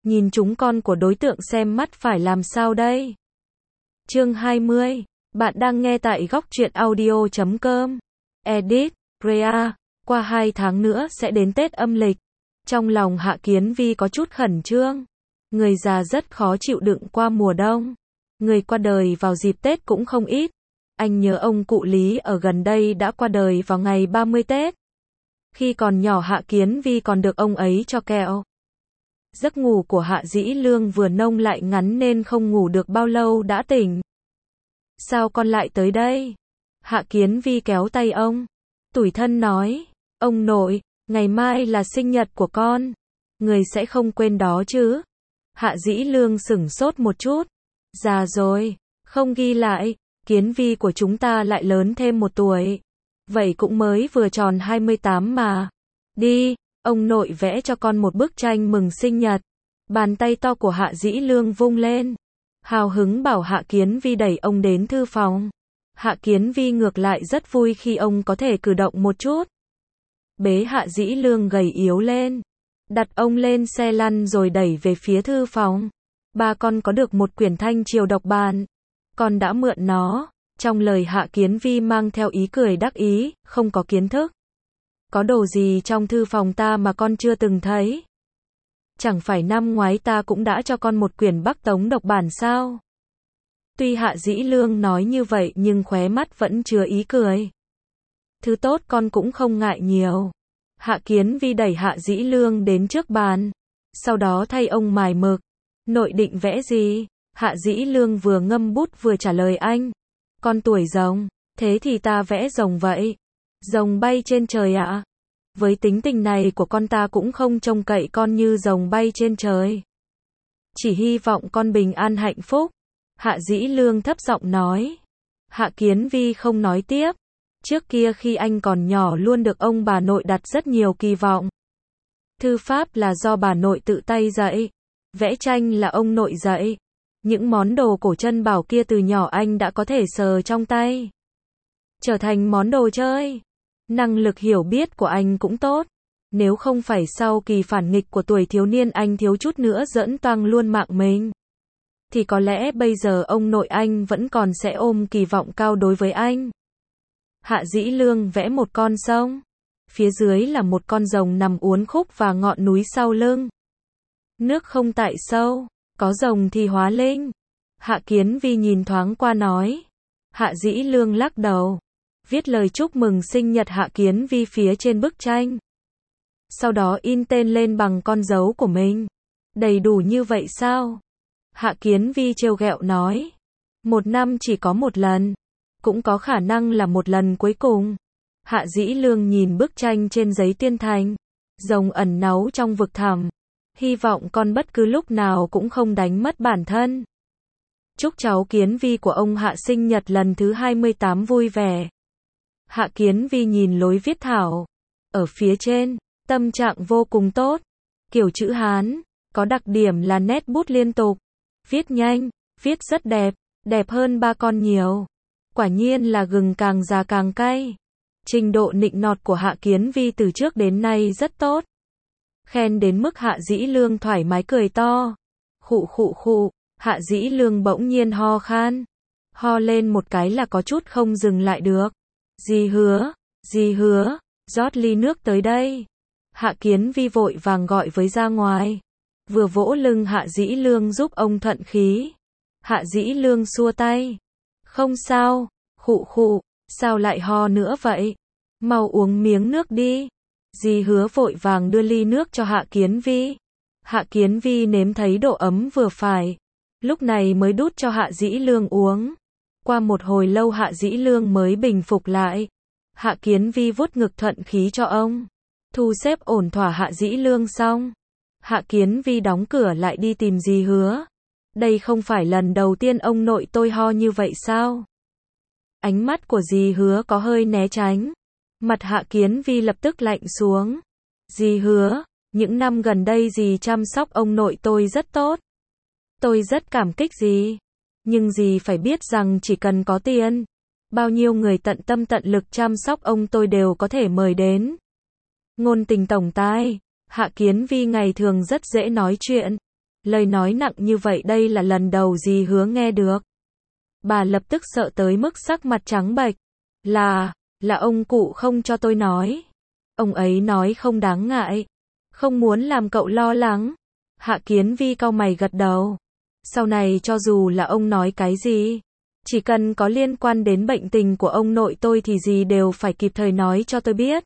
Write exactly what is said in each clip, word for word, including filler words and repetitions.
nhìn chúng con của đối tượng xem mắt phải làm sao đây. Chương hai mươi. Bạn đang nghe tại góc truyện audio chấm com. Edit, Rea, qua hai tháng nữa sẽ đến Tết âm lịch. Trong lòng Hạ Kiến Vi có chút khẩn trương. Người già rất khó chịu đựng qua mùa đông. Người qua đời vào dịp Tết cũng không ít. Anh nhớ ông cụ Lý ở gần đây đã qua đời vào ngày ba mươi Tết. Khi còn nhỏ Hạ Kiến Vi còn được ông ấy cho kẹo. Giấc ngủ của Hạ Dĩ Lương vừa nông lại ngắn nên không ngủ được bao lâu đã tỉnh. Sao con lại tới đây? Hạ Kiến Vi kéo tay ông. Tủi thân nói. Ông nội, ngày mai là sinh nhật của con. Người sẽ không quên đó chứ? Hạ Dĩ Lương sửng sốt một chút. Già rồi, không ghi lại. Kiến Vi của chúng ta lại lớn thêm một tuổi. Vậy cũng mới vừa tròn hai mươi tám mà. Đi, ông nội vẽ cho con một bức tranh mừng sinh nhật. Bàn tay to của Hạ Dĩ Lương vung lên. Hào hứng bảo Hạ Kiến Vi đẩy ông đến thư phòng. Hạ Kiến Vi ngược lại rất vui khi ông có thể cử động một chút. Bế Hạ Dĩ Lương gầy yếu lên. Đặt ông lên xe lăn rồi đẩy về phía thư phòng. Ba con có được một quyển Thanh Triều độc bản. Con đã mượn nó. Trong lời Hạ Kiến Vi mang theo ý cười đắc ý, không có kiến thức. Có đồ gì trong thư phòng ta mà con chưa từng thấy? Chẳng phải năm ngoái ta cũng đã cho con một quyển Bắc Tống độc bản sao? Tuy Hạ Dĩ Lương nói như vậy nhưng khóe mắt vẫn chứa ý cười. Thứ tốt con cũng không ngại nhiều. Hạ Kiến Vi đẩy Hạ Dĩ Lương đến trước bàn. Sau đó thay ông mài mực. Nội định vẽ gì? Hạ Dĩ Lương vừa ngâm bút vừa trả lời anh. Con tuổi rồng, thế thì ta vẽ rồng vậy. Rồng bay trên trời ạ. À? Với tính tình này của con ta cũng không trông cậy con như rồng bay trên trời. Chỉ hy vọng con bình an hạnh phúc. Hạ Dĩ Lương thấp giọng nói. Hạ Kiến Vi không nói tiếp. Trước kia khi anh còn nhỏ luôn được ông bà nội đặt rất nhiều kỳ vọng. Thư pháp là do bà nội tự tay dạy. Vẽ tranh là ông nội dạy. Những món đồ cổ chân bảo kia từ nhỏ anh đã có thể sờ trong tay. Trở thành món đồ chơi. Năng lực hiểu biết của anh cũng tốt. Nếu không phải sau kỳ phản nghịch của tuổi thiếu niên anh thiếu chút nữa dẫn toang luôn mạng mình. Thì có lẽ bây giờ ông nội anh vẫn còn sẽ ôm kỳ vọng cao đối với anh. Hạ Dĩ Lương vẽ một con sông. Phía dưới là một con rồng nằm uốn khúc và ngọn núi sau lưng. Nước không tại sâu. Có rồng thì hóa linh. Hạ Kiến Vi nhìn thoáng qua nói. Hạ Dĩ Lương lắc đầu. Viết lời chúc mừng sinh nhật Hạ Kiến Vi phía trên bức tranh. Sau đó in tên lên bằng con dấu của mình. Đầy đủ như vậy sao? Hạ Kiến Vi trêu ghẹo nói. Một năm chỉ có một lần. Cũng có khả năng là một lần cuối cùng. Hạ Dĩ Lương nhìn bức tranh trên giấy tiên thành. Rồng ẩn náu trong vực thẳm. Hy vọng con bất cứ lúc nào cũng không đánh mất bản thân. Chúc cháu Kiến Vi của ông Hạ sinh nhật lần thứ hai mươi tám vui vẻ. Hạ Kiến Vi nhìn lối viết thảo. Ở phía trên, tâm trạng vô cùng tốt. Kiểu chữ Hán, có đặc điểm là nét bút liên tục. Viết nhanh, viết rất đẹp, đẹp hơn ba con nhiều. Quả nhiên là gừng càng già càng cay. Trình độ nịnh nọt của Hạ Kiến Vi từ trước đến nay rất tốt. Khen đến mức Hạ Dĩ Lương thoải mái cười to. Khụ khụ khụ, Hạ Dĩ Lương bỗng nhiên ho khan. Ho lên một cái là có chút không dừng lại được. Dì Hứa, dì Hứa, rót ly nước tới đây. Hạ Kiến Vi vội vàng gọi với ra ngoài. Vừa vỗ lưng Hạ Dĩ Lương giúp ông thuận khí. Hạ Dĩ Lương xua tay. Không sao, khụ khụ, sao lại ho nữa vậy? Mau uống miếng nước đi. Dì Hứa vội vàng đưa ly nước cho Hạ Kiến Vi. Hạ Kiến Vi nếm thấy độ ấm vừa phải. Lúc này mới đút cho Hạ Dĩ Lương uống. Qua một hồi lâu Hạ Dĩ Lương mới bình phục lại. Hạ Kiến Vi vuốt ngực thuận khí cho ông. Thu xếp ổn thỏa Hạ Dĩ Lương xong. Hạ Kiến Vi đóng cửa lại đi tìm dì Hứa. Đây không phải lần đầu tiên ông nội tôi ho như vậy sao? Ánh mắt của dì Hứa có hơi né tránh. Mặt Hạ Kiến Vi lập tức lạnh xuống. Dì Hứa, những năm gần đây dì chăm sóc ông nội tôi rất tốt. Tôi rất cảm kích dì. Nhưng dì phải biết rằng chỉ cần có tiền, bao nhiêu người tận tâm tận lực chăm sóc ông tôi đều có thể mời đến. Ngôn tình tổng tài, Hạ Kiến Vi ngày thường rất dễ nói chuyện. Lời nói nặng như vậy đây là lần đầu dì Hứa nghe được. Bà lập tức sợ tới mức sắc mặt trắng bệch. Là, là ông cụ không cho tôi nói. Ông ấy nói không đáng ngại. Không muốn làm cậu lo lắng. Hạ Kiến Vi cau mày gật đầu. Sau này cho dù là ông nói cái gì, chỉ cần có liên quan đến bệnh tình của ông nội tôi thì dì đều phải kịp thời nói cho tôi biết.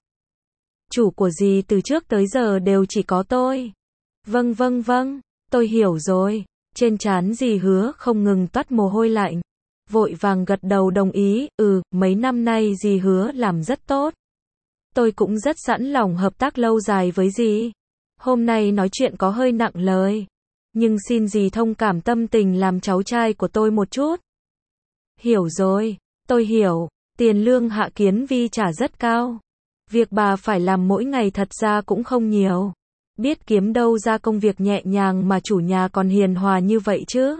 Chủ của dì từ trước tới giờ đều chỉ có tôi. Vâng vâng vâng, tôi hiểu rồi. Trên trán dì Hứa không ngừng toát mồ hôi lạnh. Vội vàng gật đầu đồng ý, ừ, mấy năm nay dì Hứa làm rất tốt. Tôi cũng rất sẵn lòng hợp tác lâu dài với dì. Hôm nay nói chuyện có hơi nặng lời. Nhưng xin dì thông cảm tâm tình làm cháu trai của tôi một chút. Hiểu rồi, tôi hiểu, tiền lương Hạ Kiến Vi trả rất cao. Việc bà phải làm mỗi ngày thật ra cũng không nhiều. Biết kiếm đâu ra công việc nhẹ nhàng mà chủ nhà còn hiền hòa như vậy chứ.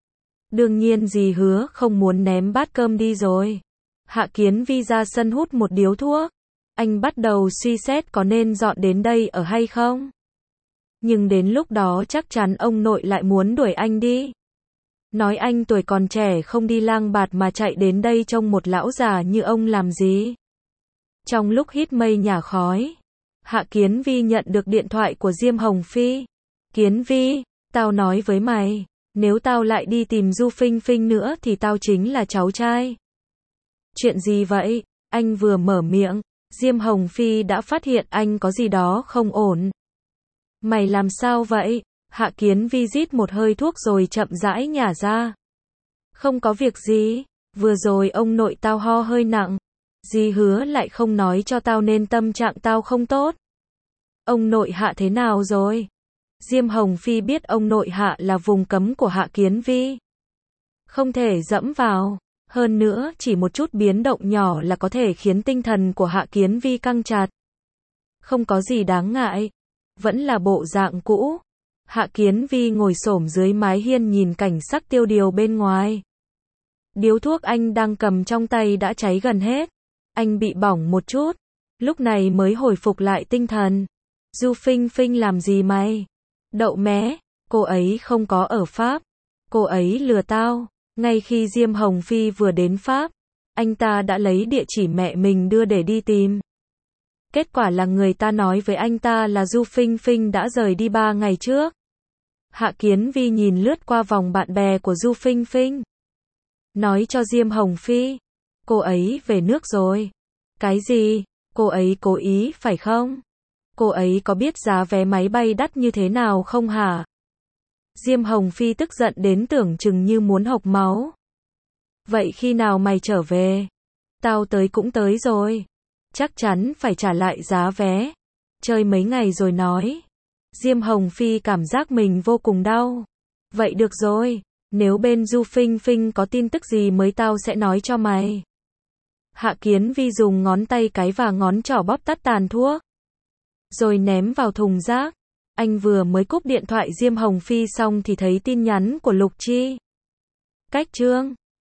Đương nhiên dì Hứa không muốn ném bát cơm đi rồi. Hạ Kiến Vi ra sân hút một điếu thuốc. Anh bắt đầu suy xét có nên dọn đến đây ở hay không. Nhưng đến lúc đó chắc chắn ông nội lại muốn đuổi anh đi. Nói anh tuổi còn trẻ không đi lang bạt mà chạy đến đây trông một lão già như ông làm gì. Trong lúc hít mây nhả khói, Hạ Kiến Vi nhận được điện thoại của Diêm Hồng Phi. Kiến Vi, tao nói với mày, nếu tao lại đi tìm Du Phinh Phinh nữa thì tao chính là cháu trai. Chuyện gì vậy? Anh vừa mở miệng, Diêm Hồng Phi đã phát hiện anh có gì đó không ổn. Mày làm sao vậy? Hạ Kiến Vi rít một hơi thuốc rồi chậm rãi nhả ra. Không có việc gì, vừa rồi ông nội tao ho hơi nặng. Dì Hứa lại không nói cho tao nên tâm trạng tao không tốt. Ông nội Hạ thế nào rồi? Diêm Hồng Phi biết ông nội Hạ là vùng cấm của Hạ Kiến Vi. Không thể dẫm vào. Hơn nữa, chỉ một chút biến động nhỏ là có thể khiến tinh thần của Hạ Kiến Vi căng chặt. Không có gì đáng ngại. Vẫn là bộ dạng cũ. Hạ Kiến Vi ngồi xổm dưới mái hiên nhìn cảnh sắc tiêu điều bên ngoài. Điếu thuốc anh đang cầm trong tay đã cháy gần hết. Anh bị bỏng một chút. Lúc này mới hồi phục lại tinh thần. Du Phinh Phinh làm gì mày? Đậu mé, cô ấy không có ở Pháp. Cô ấy lừa tao. Ngay khi Diêm Hồng Phi vừa đến Pháp, anh ta đã lấy địa chỉ mẹ mình đưa để đi tìm. Kết quả là người ta nói với anh ta là Du Phinh Phinh đã rời đi ba ngày trước. Hạ Kiến Vi nhìn lướt qua vòng bạn bè của Du Phinh Phinh. Nói cho Diêm Hồng Phi, cô ấy về nước rồi. Cái gì? Cô ấy cố ý phải không? Cô ấy có biết giá vé máy bay đắt như thế nào không hả? Diêm Hồng Phi tức giận đến tưởng chừng như muốn hộc máu. Vậy khi nào mày trở về? Tao tới cũng tới rồi. Chắc chắn phải trả lại giá vé. Chơi mấy ngày rồi nói. Diêm Hồng Phi cảm giác mình vô cùng đau. Vậy được rồi, nếu bên Du Phinh Phinh có tin tức gì mới tao sẽ nói cho mày. Hạ Kiến Vi dùng ngón tay cái và ngón trỏ bóp tắt tàn thuốc. Rồi ném vào thùng rác. Anh vừa mới cúp điện thoại Diêm Hồng Phi xong thì thấy tin nhắn của Lục Chi. Cách chương